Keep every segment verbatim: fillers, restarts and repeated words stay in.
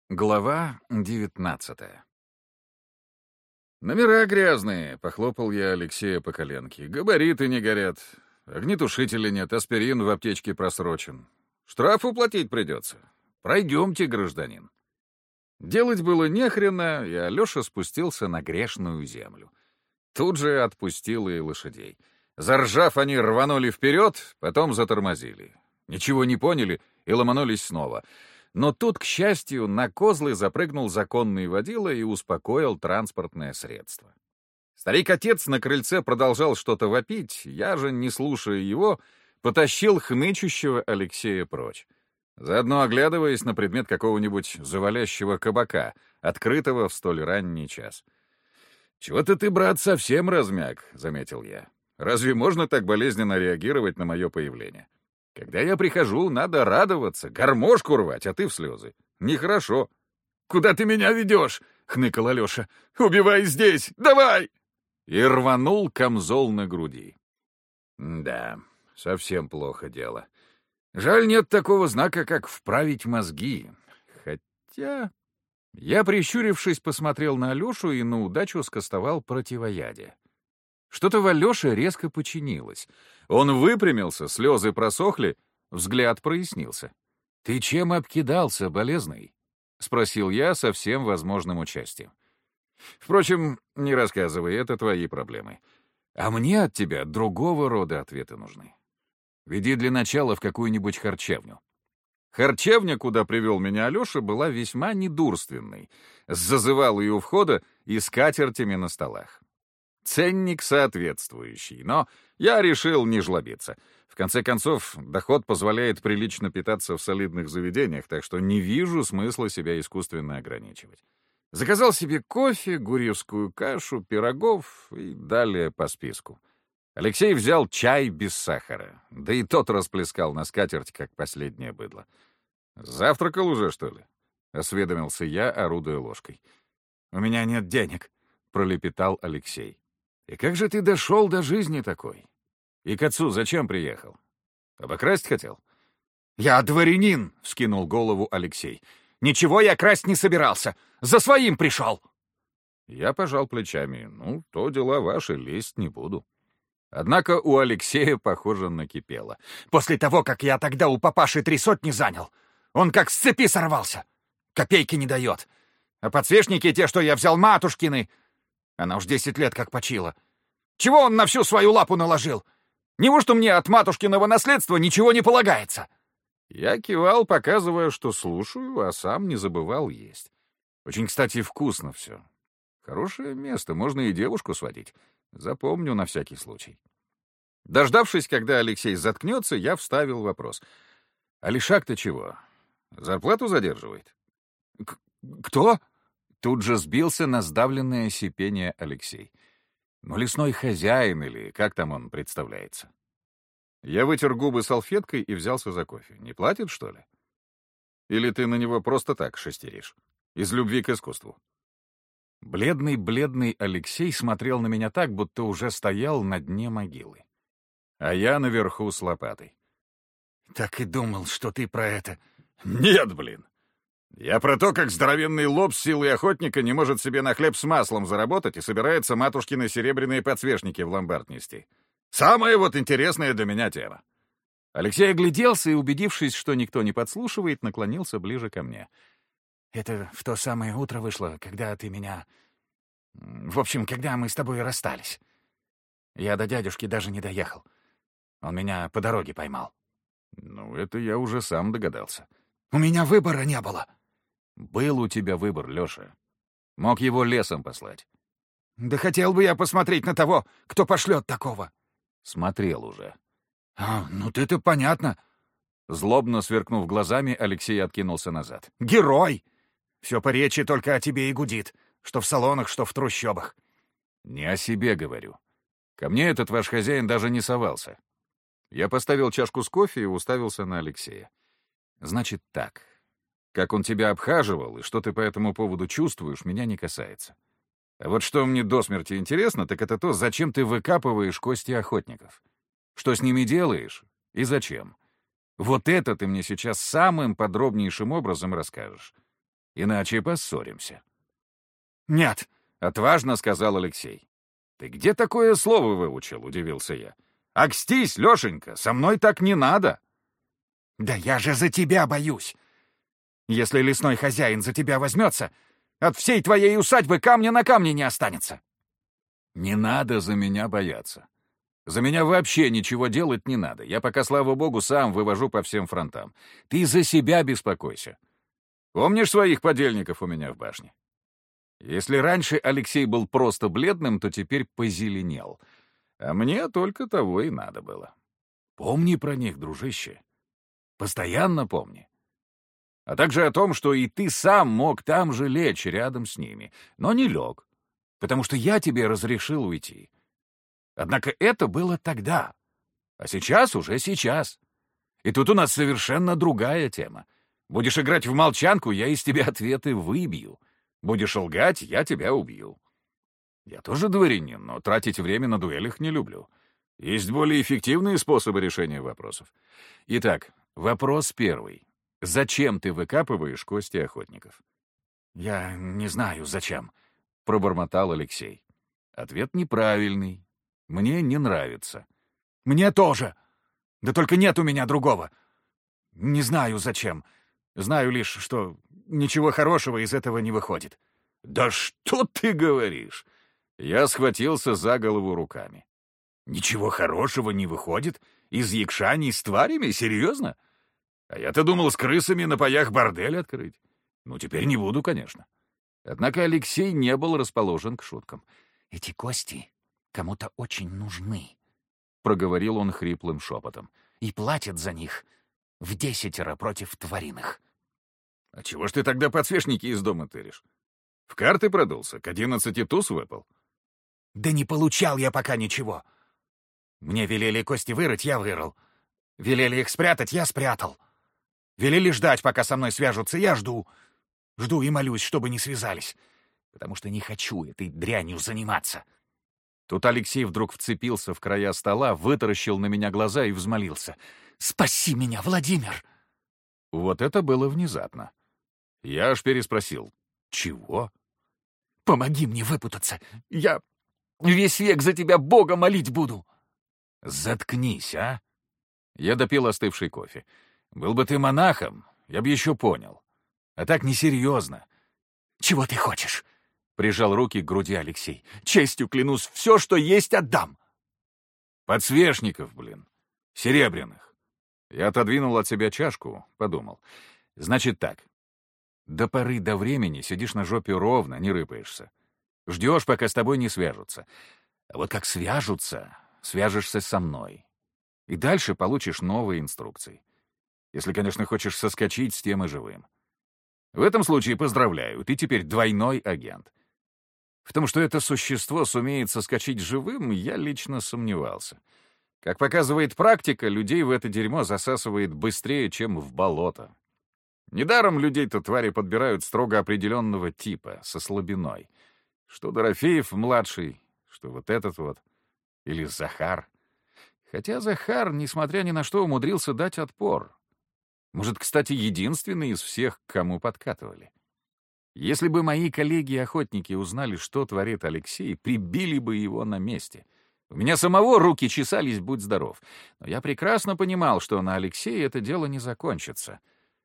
Глава девятнадцатая. «Номера грязные», — похлопал я Алексея по коленке. «Габариты не горят, огнетушителя нет, аспирин в аптечке просрочен. Штраф уплатить придется. Пройдемте, гражданин». Делать было нехрена, и Алеша спустился на грешную землю. Тут же отпустил и лошадей. Заржав, они рванули вперед, потом затормозили. Ничего не поняли и ломанулись снова. Но тут, к счастью, на козлы запрыгнул законный водила и успокоил транспортное средство. Старик-отец на крыльце продолжал что-то вопить, я же, не слушая его, потащил хнычущего Алексея прочь, заодно оглядываясь на предмет какого-нибудь завалящего кабака, открытого в столь ранний час. «Чего-то ты, брат, совсем размяк», — заметил я. «Разве можно так болезненно реагировать на мое появление? Когда я прихожу, надо радоваться, гармошку рвать, а ты в слезы. Нехорошо». «Куда ты меня ведешь?» — хныкал Алеша. «Убивай здесь! Давай!» И рванул камзол на груди. Да, совсем плохо дело. Жаль, нет такого знака, как «вправить мозги». Хотя... Я, прищурившись, посмотрел на Алешу и на удачу скостовал противоядие. Что-то в Алёше резко починилось. Он выпрямился, слезы просохли, взгляд прояснился. «Ты чем обкидался, болезный?» — спросил я со всем возможным участием. «Впрочем, не рассказывай, это твои проблемы. А мне от тебя другого рода ответы нужны. Веди для начала в какую-нибудь харчевню». Харчевня, куда привел меня Алеша, была весьма недурственной, с зазывалой у входа и скатертями на столах. Ценник соответствующий, но я решил не жлобиться. В конце концов, доход позволяет прилично питаться в солидных заведениях, так что не вижу смысла себя искусственно ограничивать. Заказал себе кофе, гурьевскую кашу, пирогов и далее по списку. Алексей взял чай без сахара, да и тот расплескал на скатерть, как последнее быдло. «Завтракал уже, что ли?» — осведомился я, орудуя ложкой. «У меня нет денег», — пролепетал Алексей. «И как же ты дошел до жизни такой? И к отцу зачем приехал? Обокрасть хотел?» «Я дворянин!» — вскинул голову Алексей. «Ничего я красть не собирался! За своим пришел!» Я пожал плечами. «Ну, то дела ваши, лезть не буду». Однако у Алексея, похоже, накипело. «После того, как я тогда у папаши три сотни занял, он как с цепи сорвался! Копейки не дает! А подсвечники те, что я взял, матушкины... Она уж десять лет как почила. Чего он на всю свою лапу наложил? Неужто мне от матушкиного наследства ничего не полагается?» Я кивал, показывая, что слушаю, а сам не забывал есть. Очень, кстати, вкусно все. Хорошее место, можно и девушку сводить. Запомню на всякий случай. Дождавшись, когда Алексей заткнется, я вставил вопрос. «А Лишак-то чего? Зарплату задерживает?» К «Кто?» Тут же сбился на сдавленное сипение Алексей. «Ну, лесной хозяин или как там он представляется?» Я вытер губы салфеткой и взялся за кофе. «Не платит, что ли? Или ты на него просто так шестеришь? Из любви к искусству?» Бледный-бледный Алексей смотрел на меня так, будто уже стоял на дне могилы. А я наверху с лопатой. «Так и думал, что ты про это...» «Нет, блин! Я про то, как здоровенный лоб с силой охотника не может себе на хлеб с маслом заработать и собирается матушкины серебряные подсвечники в ломбард нести. Самая вот интересная для меня тема». Алексей огляделся и, убедившись, что никто не подслушивает, наклонился ближе ко мне. «Это в то самое утро вышло, когда ты меня... В общем, когда мы с тобой расстались. Я до дядюшки даже не доехал. Он меня по дороге поймал». «Ну, это я уже сам догадался». «У меня выбора не было». «Был у тебя выбор, Леша. Мог его лесом послать». «Да хотел бы я посмотреть на того, кто пошлет такого». «Смотрел уже». «А, ну ты-то понятно». Злобно сверкнув глазами, Алексей откинулся назад. «Герой! Все по речи только о тебе и гудит, что в салонах, что в трущобах». «Не о себе говорю. Ко мне этот ваш хозяин даже не совался». Я поставил чашку с кофе и уставился на Алексея. «Значит так. Как он тебя обхаживал и что ты по этому поводу чувствуешь, меня не касается. А вот что мне до смерти интересно, так это то, зачем ты выкапываешь кости охотников. Что с ними делаешь и зачем. Вот это ты мне сейчас самым подробнейшим образом расскажешь. Иначе поссоримся». «Нет», — отважно сказал Алексей. «Ты где такое слово выучил?» — удивился я. «Акстись, Лешенька, со мной так не надо». «Да я же за тебя боюсь. Если лесной хозяин за тебя возьмется, от всей твоей усадьбы камня на камне не останется». «Не надо за меня бояться. За меня вообще ничего делать не надо. Я пока, слава богу, сам вывожу по всем фронтам. Ты за себя беспокойся. Помнишь своих подельников у меня в башне? Если раньше Алексей был просто бледным, то теперь позеленел. А мне только того и надо было. Помни про них, дружище. Постоянно помни. А также о том, что и ты сам мог там же лечь рядом с ними, но не лег, потому что я тебе разрешил уйти. Однако это было тогда, а сейчас уже сейчас. И тут у нас совершенно другая тема. Будешь играть в молчанку, я из тебя ответы выбью. Будешь лгать, я тебя убью. Я тоже дворянин, но тратить время на дуэлях не люблю. Есть более эффективные способы решения вопросов. Итак, вопрос первый. Зачем ты выкапываешь кости охотников? «Я не знаю, зачем», — пробормотал Алексей. Ответ неправильный. Мне не нравится. «Мне тоже. Да только нет у меня другого. Не знаю, зачем. Знаю лишь, что ничего хорошего из этого не выходит». «Да что ты говоришь?» Я схватился за голову руками. «Ничего хорошего не выходит? Из якшаний с тварями? Серьезно? А я-то думал с крысами на паях бордель открыть. Ну, теперь не буду, конечно». Однако Алексей не был расположен к шуткам. «Эти кости кому-то очень нужны», — проговорил он хриплым шепотом. «и платят за них в десятеро против твариных». «А чего ж ты тогда подсвечники из дома тыришь? В карты продулся, к одиннадцати туз выпал?» «Да не получал я пока ничего. Мне велели кости вырыть, я вырыл. Велели их спрятать, я спрятал. Велели ждать, пока со мной свяжутся, я жду. Жду и молюсь, чтобы не связались, потому что не хочу этой дрянью заниматься». Тут Алексей вдруг вцепился в края стола, вытаращил на меня глаза и взмолился. «Спаси меня, Владимир!» Вот это было внезапно. Я аж переспросил. «Чего?» «Помоги мне выпутаться. Я весь век за тебя Бога молить буду». «Заткнись, а!» Я допил остывший кофе. «Был бы ты монахом, я бы еще понял. А так несерьезно». «Чего ты хочешь?» — прижал руки к груди Алексей. «Честью клянусь, все, что есть, отдам». «Подсвечников, блин. Серебряных». Я отодвинул от себя чашку, подумал. «Значит так. До поры до времени сидишь на жопе ровно, не рыпаешься. Ждешь, пока с тобой не свяжутся. А вот как свяжутся, свяжешься со мной. И дальше получишь новые инструкции. Если, конечно, хочешь соскочить с темы живым. В этом случае поздравляю, ты теперь двойной агент. В том, что это существо сумеет соскочить живым, я лично сомневался. Как показывает практика, людей в это дерьмо засасывает быстрее, чем в болото. Недаром людей-то твари подбирают строго определенного типа, со слабиной. Что Дорофеев-младший, что вот этот вот, или Захар. Хотя Захар, несмотря ни на что, умудрился дать отпор. Может, кстати, единственный из всех, к кому подкатывали. Если бы мои коллеги-охотники узнали, что творит Алексей, прибили бы его на месте. У меня самого руки чесались, будь здоров. Но я прекрасно понимал, что на Алексее это дело не закончится.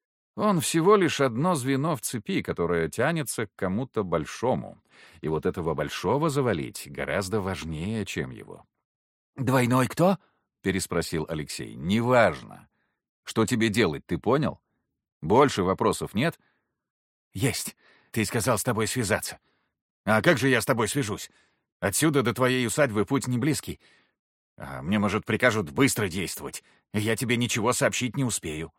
Он всего лишь одно звено в цепи, которое тянется к кому-то большому. И вот этого большого завалить гораздо важнее, чем его. «Двойной кто?» — переспросил Алексей. «Неважно. Что тебе делать, ты понял? Больше вопросов нет?» «Есть. Ты сказал с тобой связаться. А как же я с тобой свяжусь? Отсюда до твоей усадьбы путь не близкий. А мне, может, прикажут быстро действовать, и я тебе ничего сообщить не успею».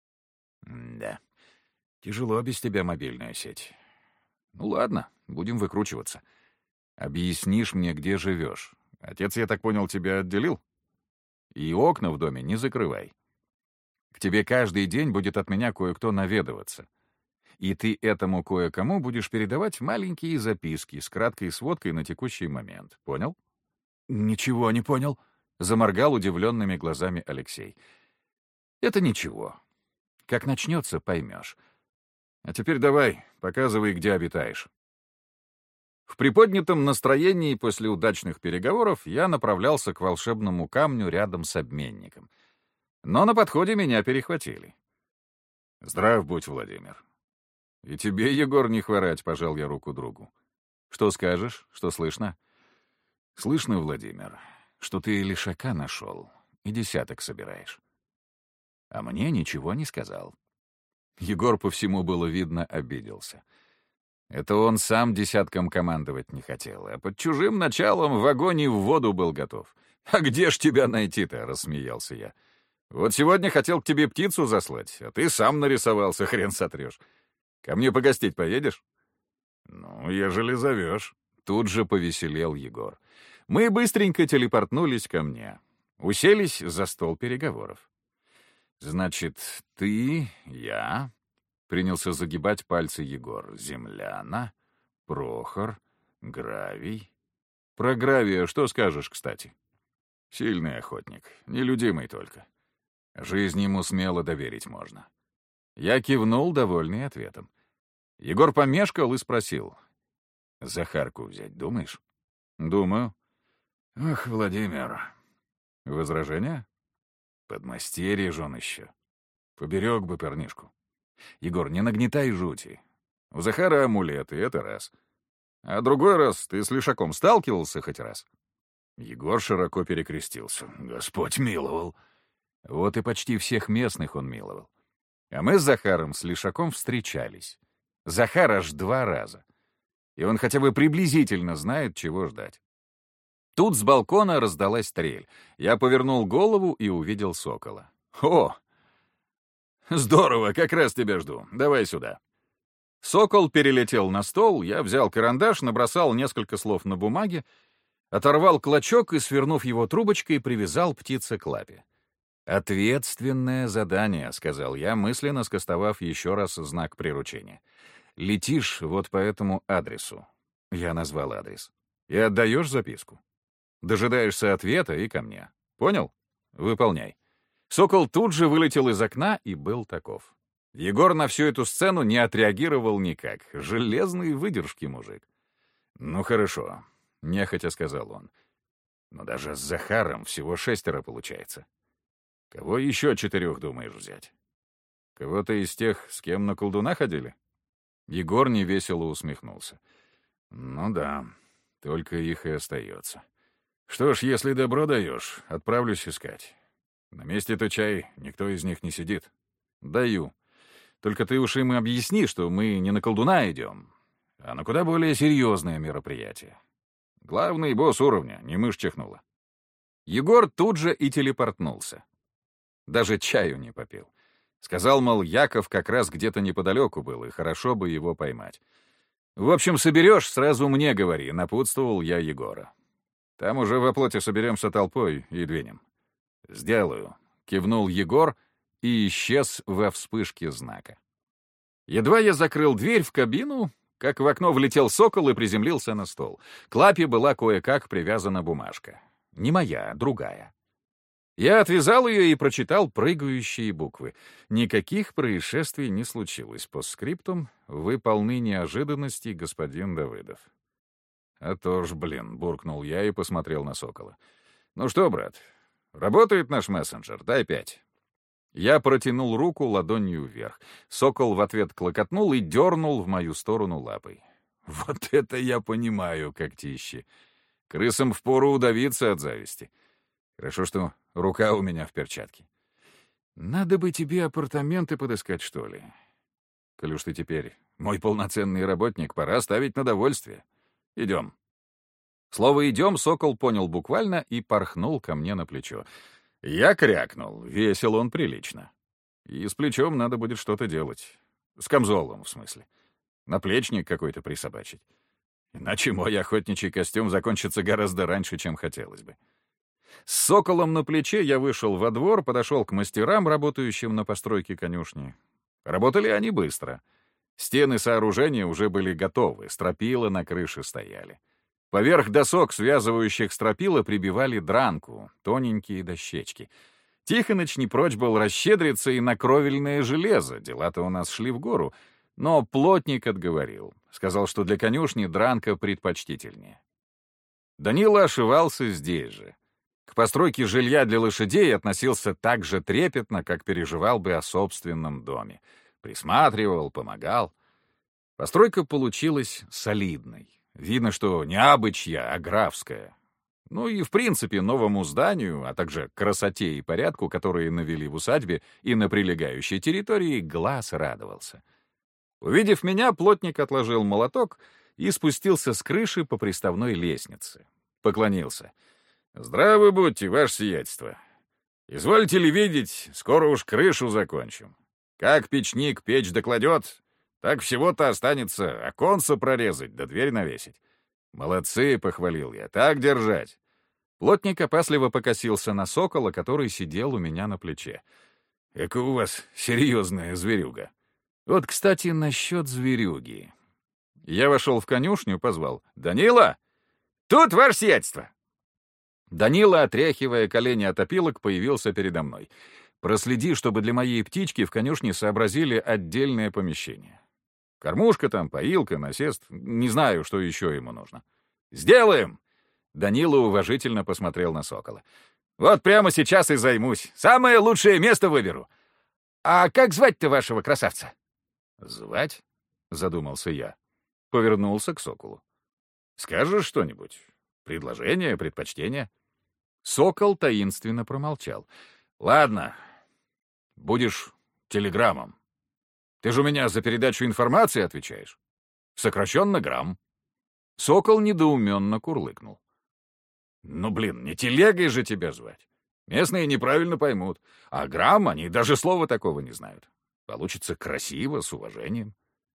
«Да, тяжело без тебя мобильная сеть. Ну ладно, будем выкручиваться. Объяснишь мне, где живешь. Отец, я так понял, тебя отделил? И окна в доме не закрывай. К тебе каждый день будет от меня кое-кто наведываться. И ты этому кое-кому будешь передавать маленькие записки с краткой сводкой на текущий момент. Понял?» «Ничего не понял», — заморгал удивленными глазами Алексей. «Это ничего. Как начнется, поймешь. А теперь давай, Показывай, где обитаешь». В приподнятом настроении после удачных переговоров я направлялся к волшебному камню рядом с обменником. Но на подходе меня перехватили. «Здрав будь, Владимир». «И тебе, Егор, не хворать», — пожал я руку другу. «Что скажешь? Что слышно?» «Слышно, Владимир, что ты лишака нашел и десяток собираешь». А мне ничего не сказал. Егор по всему было видно обиделся. Это он сам десятком командовать не хотел, а под чужим началом в огонь и в воду был готов. «А где ж тебя найти-то?» — рассмеялся я. «Вот сегодня хотел к тебе птицу заслать, а ты сам нарисовался, хрен сотрешь. Ко мне погостить поедешь?» «Ну, ежели зовешь». Тут же повеселел Егор. Мы быстренько телепортнулись ко мне. Уселись за стол переговоров. «Значит, ты, я...» — принялся загибать пальцы Егор. «Земляна, Прохор, Гравий...» «Про Гравия что скажешь, кстати?» «Сильный охотник, нелюдимый только. Жизнь ему смело доверить можно». Я кивнул, довольный ответом. Егор помешкал и спросил. «Захарку взять думаешь?» «Думаю». «Ах, Владимир...» «Возражения?» «Подмастерье ж он еще. Поберег бы парнишку». «Егор, не нагнетай жути. У Захара амулеты, это раз. А другой раз ты с лишаком сталкивался хоть раз?» Егор широко перекрестился. «Господь миловал». Вот и почти всех местных он миловал. А мы с Захаром с лишаком встречались. Захар аж два раза. И он хотя бы приблизительно знает, чего ждать. Тут с балкона раздалась трель. Я повернул голову и увидел сокола. «О! Здорово, как раз тебя жду. Давай сюда». Сокол перелетел на стол, я взял карандаш, набросал несколько слов на бумаге, оторвал клочок и, свернув его трубочкой, привязал птице к лапе. «Ответственное задание», — сказал я, мысленно скостовав еще раз знак приручения. «Летишь вот по этому адресу». Я назвал адрес. «И отдаешь записку. Дожидаешься ответа и ко мне. Понял? Выполняй». Сокол тут же вылетел из окна и был таков. Егор на всю эту сцену не отреагировал никак. Железной выдержки мужик. «Ну хорошо», — нехотя сказал он. «Но даже с Захаром всего шестеро получается. Кого еще четырех думаешь взять? Кого-то из тех, с кем на колдуна ходили?» Егор невесело усмехнулся. «Ну да, только их и остается. Что ж, если добро даешь, отправлюсь искать. На месте-то чай, никто из них не сидит». «Даю. Только ты уж им объясни, что мы не на колдуна идем, а на куда более серьезное мероприятие. Главный босс уровня, не мышь чихнула». Егор тут же и телепортнулся. Даже чаю не попил. Сказал, мол, Яков как раз где-то неподалеку был, и хорошо бы его поймать. «В общем, соберешь, сразу мне говори», — напутствовал я Егора. «Там уже во плоти соберемся толпой и двинем». «Сделаю», — кивнул Егор и исчез во вспышке знака. Едва я закрыл дверь в кабину, как в окно влетел сокол и приземлился на стол. К лапе была кое-как привязана бумажка. Не моя, а другая. Я отвязал ее и прочитал прыгающие буквы. Никаких происшествий не случилось. Постскриптум: вы полны неожиданностей, господин Давыдов. «А то ж, блин», — буркнул я и посмотрел на сокола. «Ну что, брат, работает наш мессенджер? Дай пять». Я протянул руку ладонью вверх. Сокол в ответ клокотнул и дернул в мою сторону лапой. Вот это я понимаю, когтищи. Крысам впору удавиться от зависти. Хорошо, что рука у меня в перчатке. Надо бы тебе апартаменты подыскать, что ли. Коль уж ты теперь мой полноценный работник, пора ставить на довольствие. Идем. Слово «идем» сокол понял буквально и порхнул ко мне на плечо. Я крякнул. Весил он прилично. И с плечом надо будет что-то делать. С камзолом, в смысле. Наплечник какой-то присобачить. Иначе мой охотничий костюм закончится гораздо раньше, чем хотелось бы. С соколом на плече я вышел во двор, подошел к мастерам, работающим на постройке конюшни. Работали они быстро. Стены сооружения уже были готовы, стропила на крыше стояли. Поверх досок, связывающих стропила, прибивали дранку, тоненькие дощечки. Тихоныч не прочь был расщедриться и на кровельное железо, дела-то у нас шли в гору. Но плотник отговорил. Сказал, что для конюшни дранка предпочтительнее. Данила ошивался здесь же. К постройке жилья для лошадей относился так же трепетно, как переживал бы о собственном доме. Присматривал, помогал. Постройка получилась солидной. Видно, что не абычья, а графская. Ну и, в принципе, новому зданию, а также красоте и порядку, которые навели в усадьбе и на прилегающей территории, глаз радовался. Увидев меня, плотник отложил молоток и спустился с крыши по приставной лестнице. Поклонился. «Здравы будьте, ваше сиятельство. Извольте ли видеть, скоро уж крышу закончим. Как печник печь докладет, так всего-то останется оконце прорезать да дверь навесить. Молодцы, — похвалил я, — так держать». Плотник опасливо покосился на сокола, который сидел у меня на плече. «Эка у вас серьезная зверюга». Вот, кстати, насчет зверюги. Я вошел в конюшню, позвал. «Данила! Тут, ваше сиятельство!» Данила, отряхивая колени от опилок, появился передо мной. «Проследи, чтобы для моей птички в конюшне сообразили отдельное помещение. Кормушка там, поилка, насест. Не знаю, что еще ему нужно». «Сделаем!» Данила уважительно посмотрел на сокола. «Вот прямо сейчас и займусь. Самое лучшее место выберу. А как звать-то вашего красавца?» «Звать?» — задумался я. Повернулся к соколу. «Скажешь что-нибудь? Предложение, предпочтение?» Сокол таинственно промолчал. «Ладно, будешь телеграммом. Ты же у меня за передачу информации отвечаешь. Сокращенно грамм». Сокол недоуменно курлыкнул. «Ну, блин, не телегой же тебя звать. Местные неправильно поймут. А грамм они даже слова такого не знают. Получится красиво, с уважением».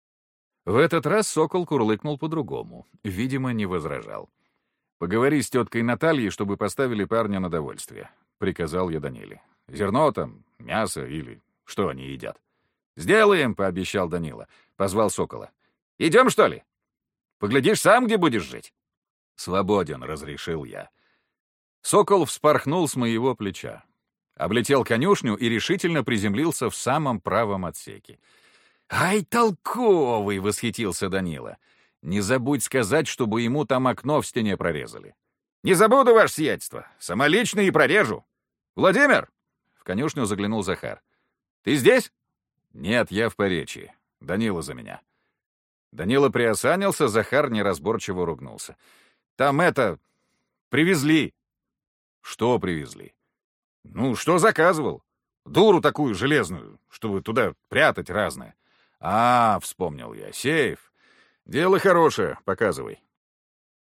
В этот раз сокол курлыкнул по-другому. Видимо, не возражал. «Поговори с теткой Натальей, чтобы поставили парня на довольствие», — приказал я Даниле. «Зерно там, мясо или что они едят». «Сделаем», — пообещал Данила. Позвал сокола. «Идем, что ли? Поглядишь сам, где будешь жить?» «Свободен», — разрешил я. Сокол вспорхнул с моего плеча. Облетел конюшню и решительно приземлился в самом правом отсеке. «Ай, толковый!» — восхитился Данила. «Не забудь сказать, чтобы ему там окно в стене прорезали». «Не забуду, ваше сиятельство. Самолично и прорежу. Владимир!» — в конюшню заглянул Захар. «Ты здесь?» «Нет, я в Поречье. Данила за меня». Данила приосанился, Захар неразборчиво ругнулся. «Там это... привезли». «Что привезли?» «Ну, что заказывал? Дуру такую железную, чтобы туда прятать разное». «А, — вспомнил я, — сейф. Дело хорошее, показывай».